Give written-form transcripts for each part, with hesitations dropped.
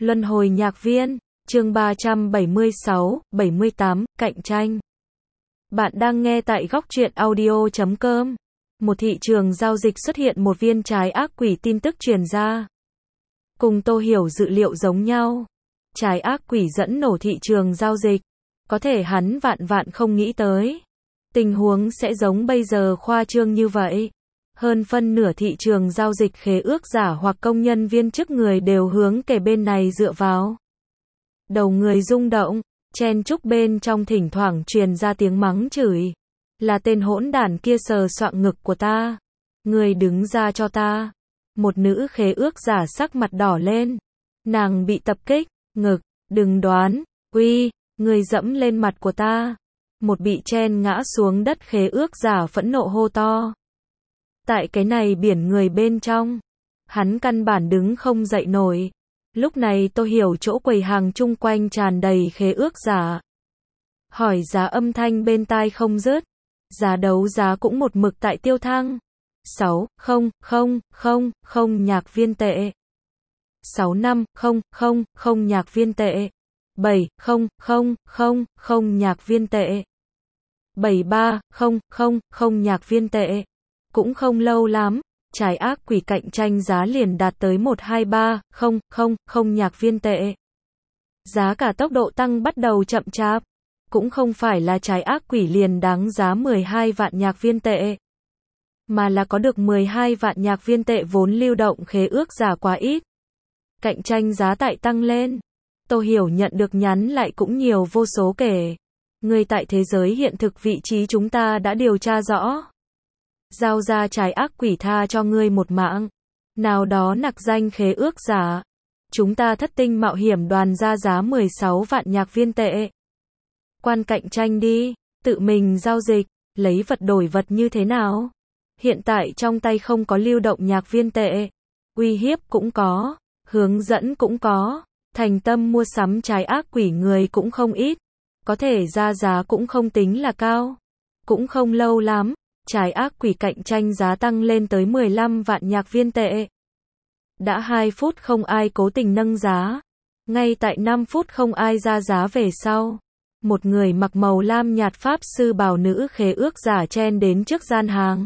Luân hồi nhạc viên, chương 376, 78, cạnh tranh. Bạn đang nghe tại góc truyện audio.com. Một thị trường giao dịch xuất hiện một viên trái ác quỷ, tin tức truyền ra. Cùng Tô Hiểu dự liệu giống nhau. Trái ác quỷ dẫn nổ thị trường giao dịch. Có thể hắn vạn không nghĩ tới. Tình huống sẽ giống bây giờ khoa trương như vậy. Hơn phân nửa thị trường giao dịch khế ước giả hoặc công nhân viên chức người đều hướng kề bên này dựa vào. Đầu người rung động, chen chúc bên trong thỉnh thoảng truyền ra tiếng mắng chửi. Là tên hỗn đản kia sờ soạng ngực của ta. Người đứng ra cho ta. Một nữ khế ước giả sắc mặt đỏ lên. Nàng bị tập kích, ngực, đừng đoán, uy, người dẫm lên mặt của ta. Một bị chen ngã xuống đất khế ước giả phẫn nộ hô to. Tại cái này biển người bên trong, hắn căn bản đứng không dậy nổi. Lúc này Tô Hiểu chỗ quầy hàng chung quanh tràn đầy khế ước giả. Hỏi giá âm thanh bên tai không dứt. Giá đấu giá cũng một mực tại tiêu thăng. 6.000 nhạc viên tệ. 6.500 nhạc viên tệ. 7.000 nhạc viên tệ. 73.000 nhạc viên tệ. Cũng không lâu lắm, trái ác quỷ cạnh tranh giá liền đạt tới 123.000 nhạc viên tệ. Giá cả tốc độ tăng bắt đầu chậm chạp. Cũng không phải là trái ác quỷ liền đáng giá 12 vạn nhạc viên tệ. Mà là có được 12 vạn nhạc viên tệ vốn lưu động khế ước giả quá ít. Cạnh tranh giá tại tăng lên. Tô Hiểu nhận được nhắn lại cũng nhiều vô số kể. Người tại thế giới hiện thực vị trí chúng ta đã điều tra rõ. Giao ra trái ác quỷ tha cho ngươi một mạng. Nào đó nặc danh khế ước giả. Chúng ta thất tinh mạo hiểm đoàn ra giá 16 vạn nhạc viên tệ. Quan cạnh tranh đi, tự mình giao dịch, lấy vật đổi vật như thế nào? Hiện tại trong tay không có lưu động nhạc viên tệ. Uy hiếp cũng có, hướng dẫn cũng có, thành tâm mua sắm trái ác quỷ người cũng không ít. Có thể ra giá cũng không tính là cao. Cũng không lâu lắm. Trái ác quỷ cạnh tranh giá tăng lên tới 15 vạn nhạc viên tệ. Đã 2 phút không ai cố tình nâng giá. Ngay tại 5 phút không ai ra giá về sau. Một người mặc màu lam nhạt pháp sư bào nữ khế ước giả chen đến trước gian hàng.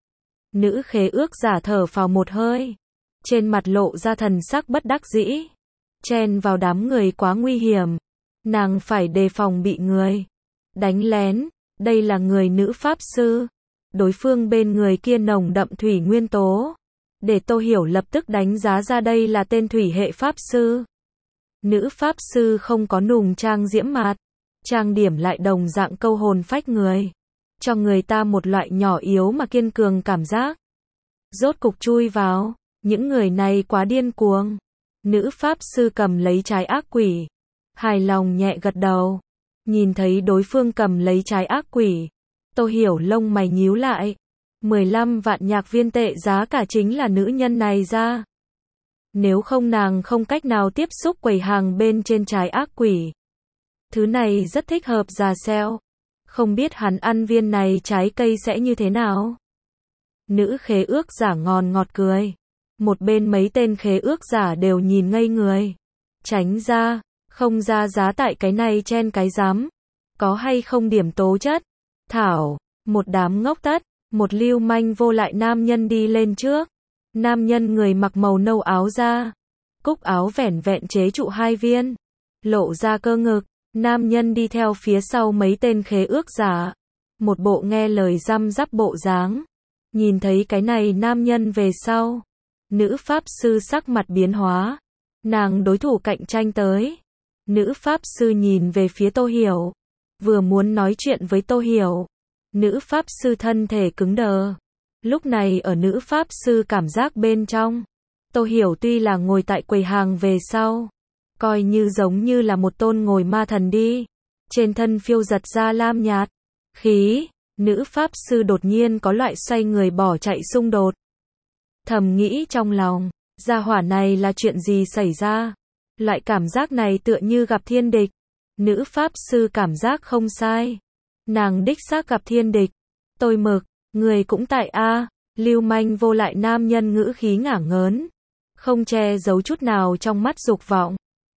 Nữ khế ước giả thở phào một hơi. Trên mặt lộ ra thần sắc bất đắc dĩ. Chen vào đám người quá nguy hiểm. Nàng phải đề phòng bị người đánh lén. Đây là người nữ pháp sư. Đối phương bên người kia nồng đậm thủy nguyên tố. Để Tô Hiểu lập tức đánh giá ra đây là tên thủy hệ pháp sư. Nữ pháp sư không có nùng trang diễm mạt. Trang điểm lại đồng dạng câu hồn phách người. Cho người ta một loại nhỏ yếu mà kiên cường cảm giác. Rốt cục chui vào. Những người này quá điên cuồng. Nữ pháp sư cầm lấy trái ác quỷ. Hài lòng nhẹ gật đầu. Nhìn thấy đối phương cầm lấy trái ác quỷ. Tô Hiểu lông mày nhíu lại. 15 vạn nhạc viên tệ giá cả chính là nữ nhân này ra. Nếu không nàng không cách nào tiếp xúc quầy hàng bên trên trái ác quỷ. Thứ này rất thích hợp già xeo. Không biết hắn ăn viên này trái cây sẽ như thế nào. Nữ khế ước giả ngọt cười. Một bên mấy tên khế ước giả đều nhìn ngây người. Tránh ra, không ra giá tại cái này chen cái rắm. Có hay không điểm tố chất. Thảo, một đám ngốc tất, một lưu manh vô lại nam nhân đi lên trước. Nam nhân người mặc màu nâu áo da. Cúc áo vẻn vẹn chế trụ 2 viên. Lộ ra cơ ngực. Nam nhân đi theo phía sau mấy tên khế ước giả. Một bộ nghe lời răm rắp bộ dáng. Nhìn thấy cái này nam nhân về sau. Nữ pháp sư sắc mặt biến hóa. Nàng đối thủ cạnh tranh tới. Nữ pháp sư nhìn về phía Tô Hiểu. Vừa muốn nói chuyện với Tô Hiểu. Nữ pháp sư thân thể cứng đờ. Lúc này ở nữ pháp sư cảm giác bên trong. Tô Hiểu tuy là ngồi tại quầy hàng về sau. Coi như giống như là một tôn ngồi ma thần đi. Trên thân phiêu giật ra lam nhạt. Khí. Nữ pháp sư đột nhiên có loại xoay người bỏ chạy xung đột. Thầm nghĩ trong lòng. Gia hỏa này là chuyện gì xảy ra. Loại cảm giác này tựa như gặp thiên địch. Nữ pháp sư cảm giác không sai. Nàng đích xác gặp thiên địch. Tôi mực, người cũng tại a. Lưu manh vô lại nam nhân ngữ khí ngả ngớn. Không che giấu chút nào trong mắt dục vọng.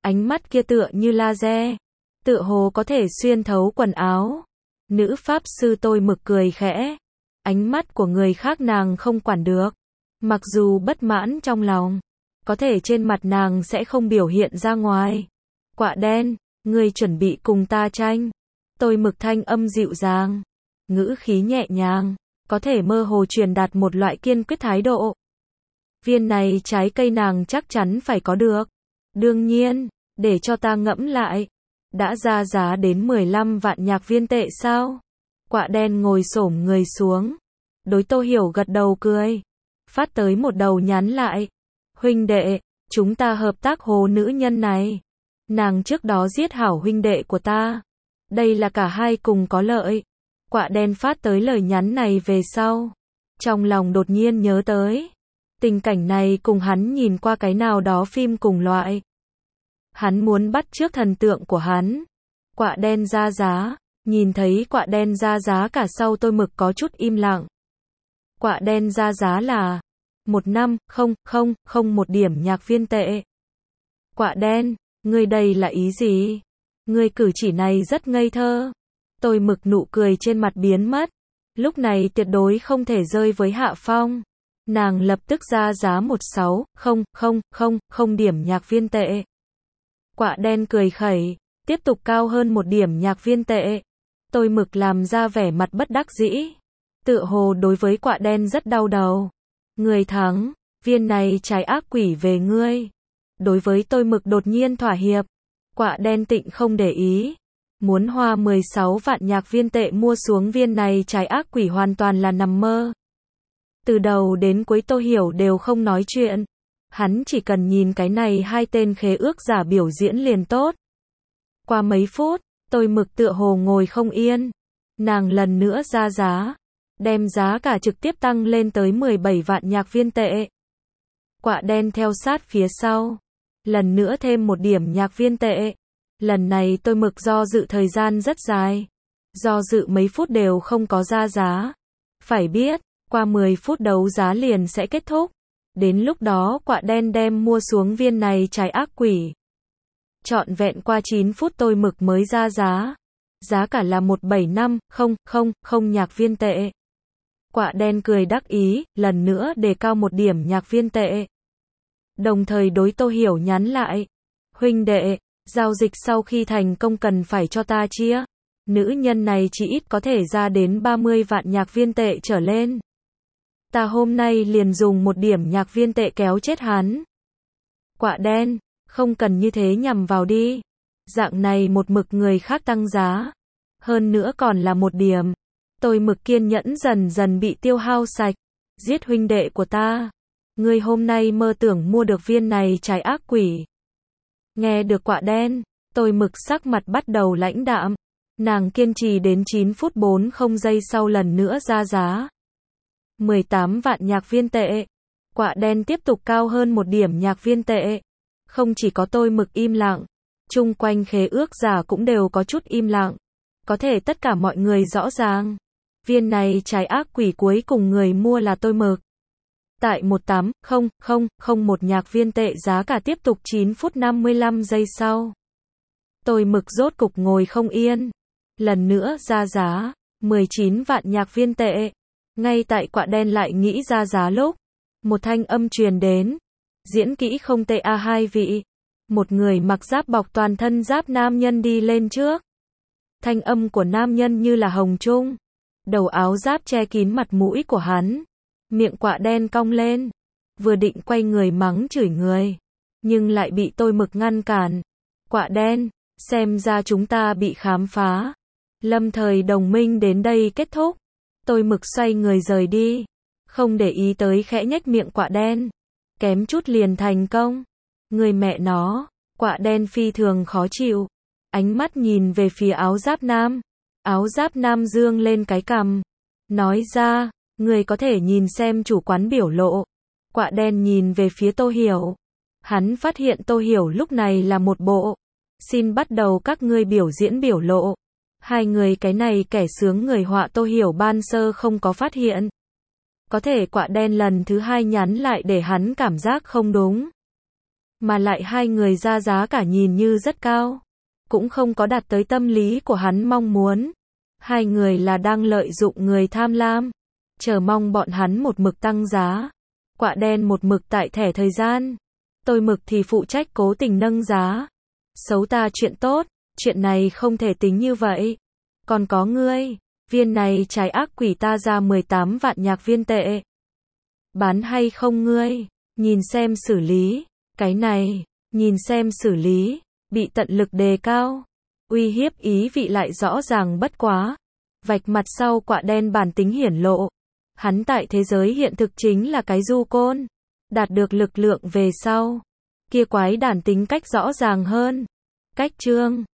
Ánh mắt kia tựa như laser, tựa hồ có thể xuyên thấu quần áo. Nữ pháp sư tôi mực cười khẽ. Ánh mắt của người khác nàng không quản được. Mặc dù bất mãn trong lòng, có thể trên mặt nàng sẽ không biểu hiện ra ngoài. Quạ đen, ngươi chuẩn bị cùng ta tranh. Tôi mực thanh âm dịu dàng, ngữ khí nhẹ nhàng, có thể mơ hồ truyền đạt một loại kiên quyết thái độ. Viên này trái cây nàng chắc chắn phải có được. Đương nhiên, để cho ta ngẫm lại. Đã ra giá đến 15 vạn nhạc viên tệ sao? Quạ đen ngồi xổm người xuống. Đối Tô Hiểu gật đầu cười. Phát tới một đầu nhắn lại. Huynh đệ, chúng ta hợp tác hồ nữ nhân này. Nàng trước đó giết hảo huynh đệ của ta. Đây là cả hai cùng có lợi. Quạ đen phát tới lời nhắn này về sau. Trong lòng đột nhiên nhớ tới. Tình cảnh này cùng hắn nhìn qua cái nào đó phim cùng loại. Hắn muốn bắt chước thần tượng của hắn. Quạ đen ra giá. Nhìn thấy quạ đen ra giá cả sau tôi mực có chút im lặng. Quạ đen ra giá là 15001 điểm nhạc viên tệ. Quạ đen, ngươi đây là ý gì? Ngươi cử chỉ này rất ngây thơ. Tôi mực nụ cười trên mặt biến mất. Lúc này tuyệt đối không thể rơi với hạ phong. Nàng lập tức ra giá 16000 điểm nhạc viên tệ. Quạ đen cười khẩy, tiếp tục cao hơn 1 điểm nhạc viên tệ. Tôi mực làm ra vẻ mặt bất đắc dĩ. Tựa hồ đối với quạ đen rất đau đầu. Người thắng, viên này trái ác quỷ về ngươi. Đối với tôi mực đột nhiên thỏa hiệp. Quạ đen tịnh không để ý. Muốn hoa 16 vạn nhạc viên tệ mua xuống viên này trái ác quỷ hoàn toàn là nằm mơ. Từ đầu đến cuối Tô Hiểu đều không nói chuyện. Hắn chỉ cần nhìn cái này hai tên khế ước giả biểu diễn liền tốt. Qua mấy phút, tôi mực tựa hồ ngồi không yên. Nàng lần nữa ra giá. Đem giá cả trực tiếp tăng lên tới 17 vạn nhạc viên tệ. Quạ đen theo sát phía sau. Lần nữa thêm 1 điểm nhạc viên tệ. Lần này tôi mực do dự thời gian rất dài. Do dự mấy phút đều không có ra giá. Phải biết, qua 10 phút đấu giá liền sẽ kết thúc. Đến lúc đó quạ đen đem mua xuống viên này trái ác quỷ. Trọn vẹn qua 9 phút tôi mực mới ra giá. Giá cả là 17500 nhạc viên tệ. Quạ đen cười đắc ý, lần nữa đề cao 1 điểm nhạc viên tệ. Đồng thời đối Tô Hiểu nhắn lại. Huynh đệ, giao dịch sau khi thành công cần phải cho ta chia. Nữ nhân này chỉ ít có thể ra đến 30 vạn nhạc viên tệ trở lên. Ta hôm nay liền dùng 1 điểm nhạc viên tệ kéo chết hắn. Quạ đen, không cần như thế nhằm vào đi. Dạng này một mực người khác tăng giá. Hơn nữa còn là 1 điểm. Tôi mực kiên nhẫn dần dần bị tiêu hao sạch. Giết huynh đệ của ta. Ngươi hôm nay mơ tưởng mua được viên này trái ác quỷ. Nghe được quạ đen, tôi mực sắc mặt bắt đầu lãnh đạm. Nàng kiên trì đến 9 phút 40 giây sau lần nữa ra giá. 18 vạn nhạc viên tệ. Quạ đen tiếp tục cao hơn 1 điểm nhạc viên tệ. Không chỉ có tôi mực im lặng. Chung quanh khế ước giả cũng đều có chút im lặng. Có thể tất cả mọi người rõ ràng. Viên này trái ác quỷ cuối cùng người mua là tôi mực. Tại 18001 nhạc viên tệ giá cả tiếp tục 9 phút 55 giây sau. Tôi mực rốt cục ngồi không yên. Lần nữa ra giá, 19 vạn nhạc viên tệ. Ngay tại quạ đen lại nghĩ ra giá lúc. Một thanh âm truyền đến. Diễn kỹ không tệ a hai vị. Một người mặc giáp bọc toàn thân giáp nam nhân đi lên trước. Thanh âm của nam nhân như là hồng trung. Đầu áo giáp che kín mặt mũi của hắn. Miệng quạ đen cong lên. Vừa định quay người mắng chửi người. Nhưng lại bị tôi mực ngăn cản. Quạ đen, xem ra chúng ta bị khám phá. Lâm thời đồng minh đến đây kết thúc. Tôi mực xoay người rời đi. Không để ý tới khẽ nhếch miệng quạ đen. Kém chút liền thành công. Người mẹ nó, quạ đen phi thường khó chịu. Ánh mắt nhìn về phía áo giáp nam. Áo giáp nam dương lên cái cằm. Nói ra, người có thể nhìn xem chủ quán biểu lộ. Quạ đen nhìn về phía Tô Hiểu. Hắn phát hiện Tô Hiểu lúc này là một bộ. Xin bắt đầu các ngươi biểu diễn biểu lộ. Hai người cái này kẻ sướng người họa Tô Hiểu ban sơ không có phát hiện. Có thể quạ đen lần thứ hai nhắn lại để hắn cảm giác không đúng. Mà lại hai người ra giá cả nhìn như rất cao. Cũng không có đạt tới tâm lý của hắn mong muốn. Hai người là đang lợi dụng người tham lam. Chờ mong bọn hắn một mực tăng giá. Quạ đen một mực tại thẻ thời gian. Tôi mực thì phụ trách cố tình nâng giá. Xấu ta chuyện tốt, chuyện này không thể tính như vậy. Còn có ngươi, viên này trái ác quỷ ta ra 18 vạn nhạc viên tệ. Bán hay không ngươi? Nhìn xem xử lý. Cái này, nhìn xem xử lý. Bị tận lực đề cao. Uy hiếp ý vị lại rõ ràng bất quá. Vạch mặt sau quạ đen bản tính hiển lộ. Hắn tại thế giới hiện thực chính là cái du côn. Đạt được lực lượng về sau. Kia quái đản tính cách rõ ràng hơn. Cách chương